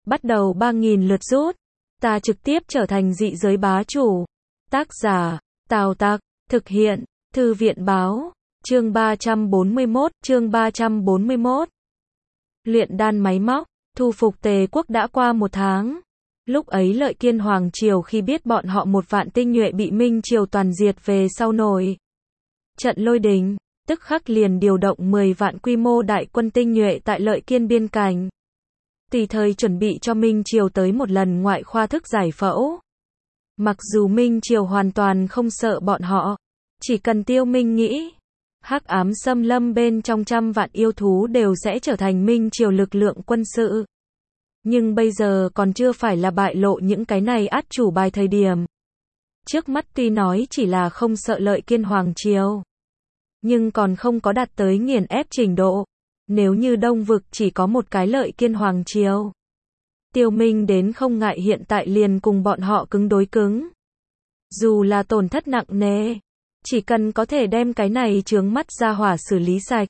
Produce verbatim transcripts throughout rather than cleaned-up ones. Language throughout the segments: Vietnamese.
bắt đầu ba nghìn lượt rút. Ta trực tiếp trở thành dị giới bá chủ. Tác giả, Tào Tặc, thực hiện, Thư viện báo, chương ba trăm bốn mươi mốt, chương ba trăm bốn mươi mốt. Luyện đan máy móc, thu phục Tề quốc đã qua một tháng. Lúc ấy Lợi Kiên Hoàng Triều khi biết bọn họ một vạn tinh nhuệ bị Minh Triều toàn diệt về sau nổi trận lôi đình, tức khắc liền điều động mười vạn quy mô đại quân tinh nhuệ tại Lợi Kiên biên cảnh. Tùy thời chuẩn bị cho Minh Triều tới một lần ngoại khoa thức giải phẫu. Mặc dù Minh Triều hoàn toàn không sợ bọn họ, chỉ cần Tiêu Minh nghĩ, hắc ám xâm lâm bên trong trăm vạn yêu thú đều sẽ trở thành Minh Triều lực lượng quân sự. Nhưng bây giờ còn chưa phải là bại lộ những cái này át chủ bài thời điểm. Trước mắt tuy nói chỉ là không sợ Lợi Kiên Hoàng Triều, nhưng còn không có đạt tới nghiền ép trình độ. Nếu như Đông vực chỉ có một cái Lợi Kiên Hoàng Triều, Tiêu Minh đến không ngại hiện tại liền cùng bọn họ cứng đối cứng. Dù là tổn thất nặng nề, chỉ cần có thể đem cái này chướng mắt ra hỏa xử lý sạch.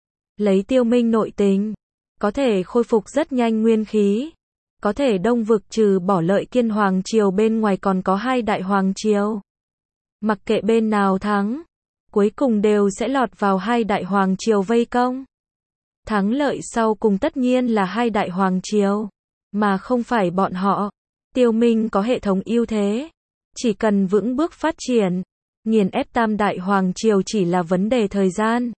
Lấy Tiêu Minh nội tình, có thể khôi phục rất nhanh nguyên khí. Có thể Đông vực trừ bỏ Lợi Kiên Hoàng Triều bên ngoài còn có hai đại hoàng triều. Mặc kệ bên nào thắng, cuối cùng đều sẽ lọt vào hai đại hoàng triều vây công. Thắng lợi sau cùng tất nhiên là hai đại hoàng triều, mà không phải bọn họ. Tiêu Minh có hệ thống ưu thế, chỉ cần vững bước phát triển, nghiền ép tam đại hoàng triều chỉ là vấn đề thời gian.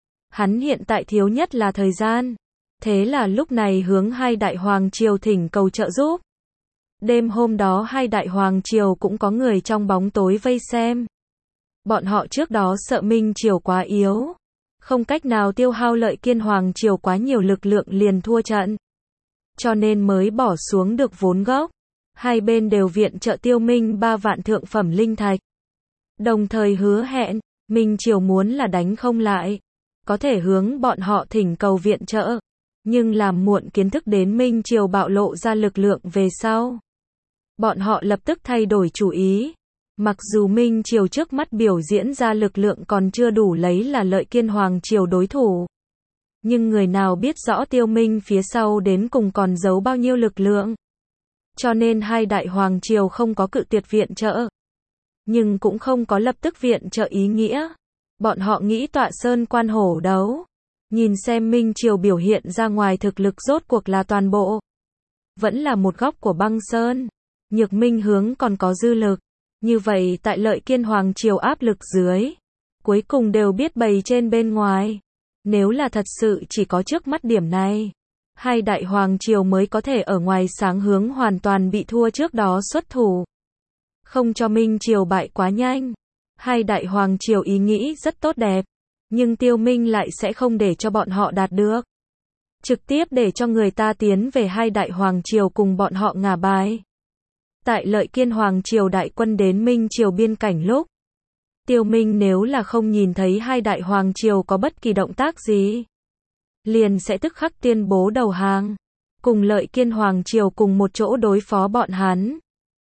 Hắn hiện tại thiếu nhất là thời gian. Thế là lúc này hướng hai đại hoàng triều thỉnh cầu trợ giúp. Đêm hôm đó hai đại hoàng triều cũng có người trong bóng tối vây xem. Bọn họ trước đó sợ Minh Triều quá yếu, không cách nào tiêu hao Lợi Kiên Hoàng Triều quá nhiều lực lượng liền thua trận, cho nên mới bỏ xuống được vốn gốc. Hai bên đều viện trợ Tiêu Minh ba vạn thượng phẩm linh thạch, đồng thời hứa hẹn, Minh Triều muốn là đánh không lại, có thể hướng bọn họ thỉnh cầu viện trợ. Nhưng làm muộn kiến thức đến Minh Triều bạo lộ ra lực lượng về sau, bọn họ lập tức thay đổi chủ ý. Mặc dù Minh Triều trước mắt biểu diễn ra lực lượng còn chưa đủ lấy là Lợi Kiên Hoàng Triều đối thủ, nhưng người nào biết rõ Tiêu Minh phía sau đến cùng còn giấu bao nhiêu lực lượng. Cho nên hai đại hoàng triều không có cự tuyệt viện trợ, nhưng cũng không có lập tức viện trợ ý nghĩa. Bọn họ nghĩ tọa sơn quan hổ đấu, nhìn xem Minh Triều biểu hiện ra ngoài thực lực rốt cuộc là toàn bộ, vẫn là một góc của băng sơn. Nhược Minh hướng còn có dư lực. Như vậy tại Lợi Kiên Hoàng Triều áp lực dưới, cuối cùng đều biết bày trên bên ngoài. Nếu là thật sự chỉ có trước mắt điểm này, hai đại hoàng triều mới có thể ở ngoài sáng hướng hoàn toàn bị thua trước đó xuất thủ, không cho Minh Triều bại quá nhanh. Hai đại hoàng triều ý nghĩ rất tốt đẹp, nhưng Tiêu Minh lại sẽ không để cho bọn họ đạt được. Trực tiếp để cho người ta tiến về hai đại hoàng triều cùng bọn họ ngả bài. Tại Lợi Kiên Hoàng Triều đại quân đến Minh Triều biên cảnh lúc, Tiêu Minh nếu là không nhìn thấy hai đại hoàng triều có bất kỳ động tác gì, liền sẽ tức khắc tuyên bố đầu hàng, cùng Lợi Kiên Hoàng Triều cùng một chỗ đối phó bọn hắn.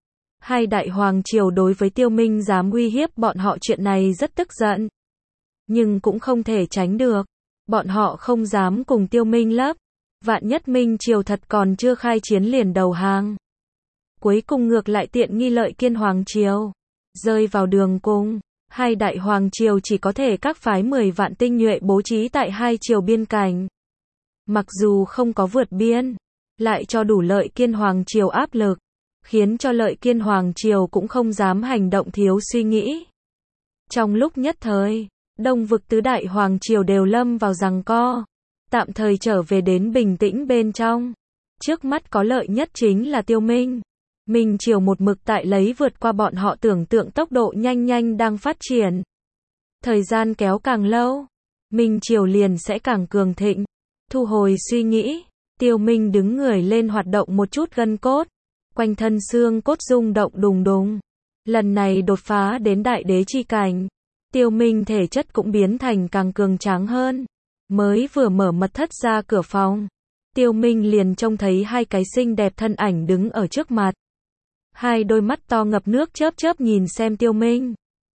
Hai đại hoàng triều đối với Tiêu Minh dám uy hiếp bọn họ chuyện này rất tức giận, nhưng cũng không thể tránh được. Bọn họ không dám cùng Tiêu Minh lấp, vạn nhất Minh Triều thật còn chưa khai chiến liền đầu hàng, cuối cùng ngược lại tiện nghi Lợi Kiên Hoàng Triều, rơi vào đường cùng. Hai đại hoàng triều chỉ có thể các phái mười vạn tinh nhuệ bố trí tại hai triều biên cảnh. Mặc dù không có vượt biên, lại cho đủ Lợi Kiên Hoàng Triều áp lực, khiến cho Lợi Kiên Hoàng Triều cũng không dám hành động thiếu suy nghĩ. Trong lúc nhất thời, Đông vực tứ đại hoàng triều đều lâm vào giằng co, tạm thời trở về đến bình tĩnh bên trong. Trước mắt có lợi nhất chính là Tiêu Minh. Minh Triều một mực tại lấy vượt qua bọn họ tưởng tượng tốc độ nhanh nhanh đang phát triển. Thời gian kéo càng lâu, Minh Triều liền sẽ càng cường thịnh. Thu hồi suy nghĩ, Tiêu Minh đứng người lên hoạt động một chút gân cốt, quanh thân xương cốt rung động đùng đùng. Lần này đột phá đến đại đế chi cảnh, Tiêu Minh thể chất cũng biến thành càng cường tráng hơn. Mới vừa mở mật thất ra cửa phòng, Tiêu Minh liền trông thấy hai cái xinh đẹp thân ảnh đứng ở trước mặt. Hai đôi mắt to ngập nước chớp chớp nhìn xem Tiêu Minh.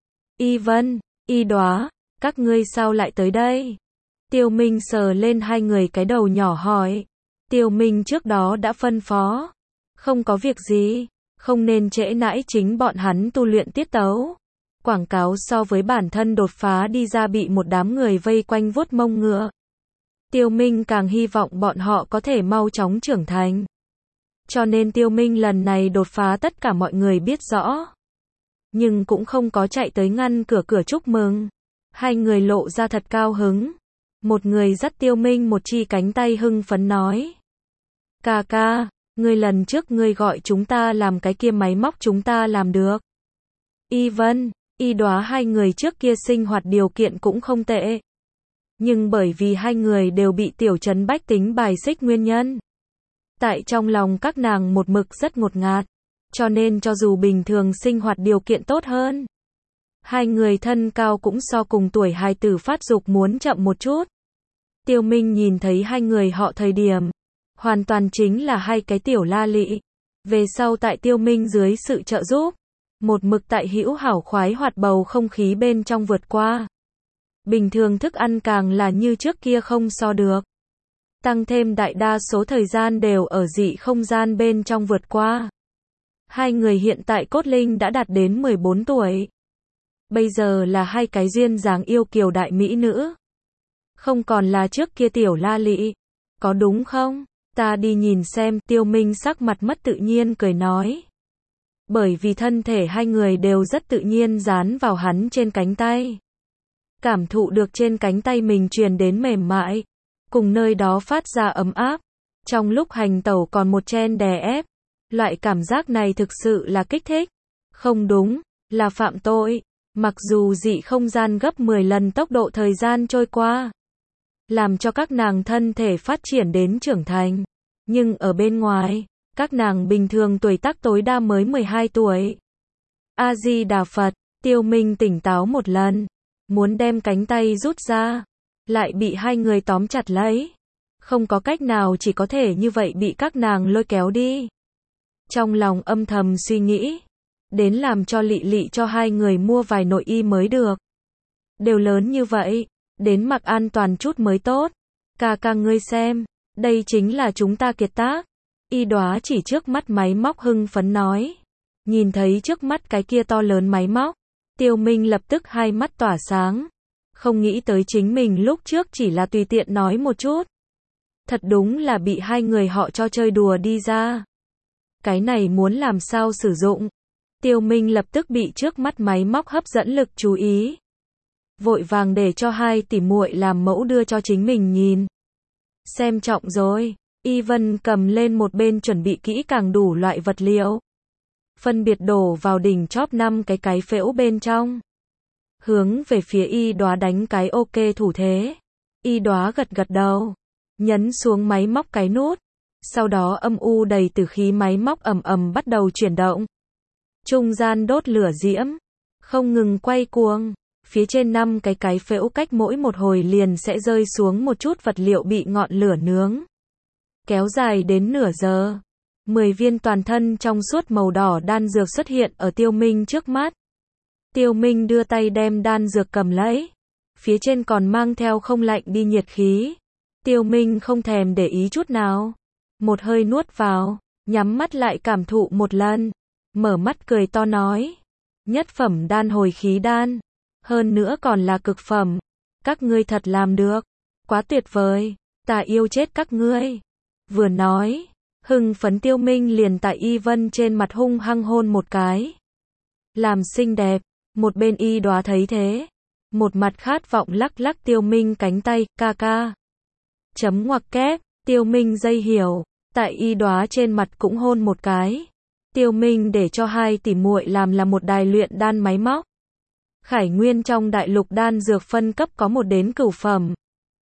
Y Vân, Y Đóa, các ngươi sao lại tới đây? Tiêu Minh sờ lên hai người cái đầu nhỏ hỏi. Tiêu Minh trước đó đã phân phó. Không có việc gì, không nên trễ nãi chính bọn hắn tu luyện tiết tấu. Quảng cáo so với bản thân đột phá đi ra bị một đám người vây quanh vuốt mông ngựa. Tiêu Minh càng hy vọng bọn họ có thể mau chóng trưởng thành. Cho nên Tiêu Minh lần này đột phá tất cả mọi người biết rõ. Nhưng cũng không có chạy tới ngăn cửa cửa chúc mừng. Hai người lộ ra thật cao hứng. Một người dắt Tiêu Minh một chi cánh tay hưng phấn nói. Ca ca, ngươi lần trước ngươi gọi chúng ta làm cái kia máy móc chúng ta làm được. Y Vân, Y Đóa hai người trước kia sinh hoạt điều kiện cũng không tệ. Nhưng bởi vì hai người đều bị tiểu trấn bách tính bài xích nguyên nhân. Tại trong lòng các nàng một mực rất ngột ngạt. Cho nên cho dù bình thường sinh hoạt điều kiện tốt hơn. Hai người thân cao cũng so cùng tuổi hài tử phát dục muốn chậm một chút. Tiêu Minh nhìn thấy hai người họ thời điểm. Hoàn toàn chính là hai cái tiểu la lị. Về sau tại Tiêu Minh dưới sự trợ giúp. Một mực tại hữu hảo khoái hoạt bầu không khí bên trong vượt qua. Bình thường thức ăn càng là như trước kia không so được. Tăng thêm đại đa số thời gian đều ở dị không gian bên trong vượt qua. Hai người hiện tại cốt linh đã đạt đến mười bốn tuổi. Bây giờ là hai cái duyên dáng yêu kiều đại mỹ nữ. Không còn là trước kia tiểu la lị. Có đúng không? Ta đi nhìn xem. Tiêu Minh sắc mặt mất tự nhiên cười nói. Bởi vì thân thể hai người đều rất tự nhiên dán vào hắn trên cánh tay. Cảm thụ được trên cánh tay mình truyền đến mềm mại. Cùng nơi đó phát ra ấm áp. Trong lúc hành tẩu còn một chen đè ép. Loại cảm giác này thực sự là kích thích. Không đúng, là phạm tội. Mặc dù dị không gian gấp mười lần tốc độ thời gian trôi qua. Làm cho các nàng thân thể phát triển đến trưởng thành. Nhưng ở bên ngoài, các nàng bình thường tuổi tác tối đa mới mười hai tuổi. A-di-đà Phật, Tiêu Minh tỉnh táo một lần. Muốn đem cánh tay rút ra. Lại bị hai người tóm chặt lấy. Không có cách nào chỉ có thể như vậy bị các nàng lôi kéo đi. Trong lòng âm thầm suy nghĩ. Đến làm cho Lị Lị cho hai người mua vài nội y mới được. Đều lớn như vậy. Đến mặc an toàn chút mới tốt. Ca ca ngươi xem. Đây chính là chúng ta kiệt tác. Y Đóa chỉ trước mắt máy móc hưng phấn nói. Nhìn thấy trước mắt cái kia to lớn máy móc. Tiêu Minh lập tức hai mắt tỏa sáng. Không nghĩ tới chính mình lúc trước chỉ là tùy tiện nói một chút. Thật đúng là bị hai người họ cho chơi đùa đi ra. Cái này muốn làm sao sử dụng. Tiêu Minh lập tức bị trước mắt máy móc hấp dẫn lực chú ý. Vội vàng để cho hai tỷ muội làm mẫu đưa cho chính mình nhìn. Xem trọng rồi. Y Vân cầm lên một bên chuẩn bị kỹ càng đủ loại vật liệu. Phân biệt đổ vào đỉnh chóp năm cái cái phễu bên trong. Hướng về phía Y Đóa đánh cái ok thủ thế. Y Đóa gật gật đầu. Nhấn xuống máy móc cái nút. Sau đó âm u đầy tử khí máy móc ầm ầm bắt đầu chuyển động. Trung gian đốt lửa diễm. Không ngừng quay cuồng. Phía trên năm cái cái phễu cách mỗi một hồi liền sẽ rơi xuống một chút vật liệu bị ngọn lửa nướng. Kéo dài đến nửa giờ. Mười viên toàn thân trong suốt màu đỏ đan dược xuất hiện ở Tiêu Minh trước mắt. Tiêu Minh đưa tay đem đan dược cầm lấy. Phía trên còn mang theo không lạnh đi nhiệt khí. Tiêu Minh không thèm để ý chút nào. Một hơi nuốt vào, nhắm mắt lại cảm thụ một lần. Mở mắt cười to nói. Nhất phẩm đan hồi khí đan. Hơn nữa còn là cực phẩm. Các ngươi thật làm được. Quá tuyệt vời. Ta yêu chết các ngươi. Vừa nói, hưng phấn Tiêu Minh liền tại Y Vân trên mặt hung hăng hôn một cái. Làm xinh đẹp. Một bên Y Đóa thấy thế. Một mặt khát vọng lắc lắc Tiêu Minh cánh tay, ca ca. Chấm ngoặc kép, Tiêu Minh dây hiểu. Tại Y Đóa trên mặt cũng hôn một cái. Tiêu Minh để cho hai tỷ muội làm là một đài luyện đan máy móc. Khải Nguyên trong đại lục đan dược phân cấp có một đến cửu phẩm.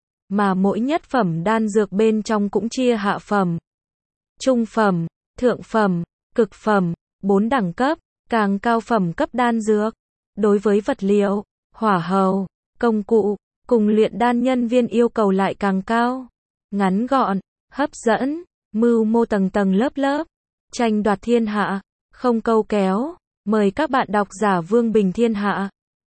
Mà mỗi nhất phẩm đan dược bên trong cũng chia hạ phẩm, trung phẩm, thượng phẩm, cực phẩm, bốn đẳng cấp, càng cao phẩm cấp đan dược. Đối với vật liệu, hỏa hầu, công cụ, cùng luyện đan nhân viên yêu cầu lại càng cao. Ngắn gọn, hấp dẫn, mưu mô tầng tầng lớp lớp, tranh đoạt thiên hạ, không câu kéo. Mời các bạn đọc giả Vương Bình Thiên Hạ.